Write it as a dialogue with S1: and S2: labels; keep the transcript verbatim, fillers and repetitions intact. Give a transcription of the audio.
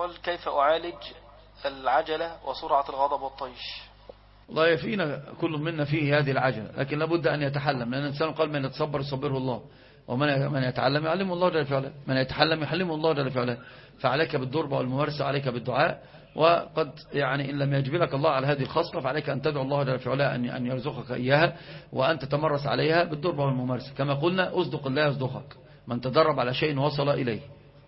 S1: يقول كيف أعالج العجلة وسرعة الغضب والطيش؟
S2: الله يفينا كل منا فيه هذه العجلة، لكن لابد أن يتحلم، لأن الإنسان قال من يتصبر يصبره الله، ومن من يتعلم يعلمه الله جل وعلا، من يتحلم يحلمه الله جل وعلا. فعليك بالضربة والممارسة، عليك بالدعاء، وقد يعني إن لم يجبلك الله على هذه الخصلة فعليك أن تدعو الله جل وعلا أن يرزقك إياها، وأن تتمرس عليها بالضربة والممارسة. كما قلنا أصدق الله يصدقك، من تدرب على شيء وصل إليه.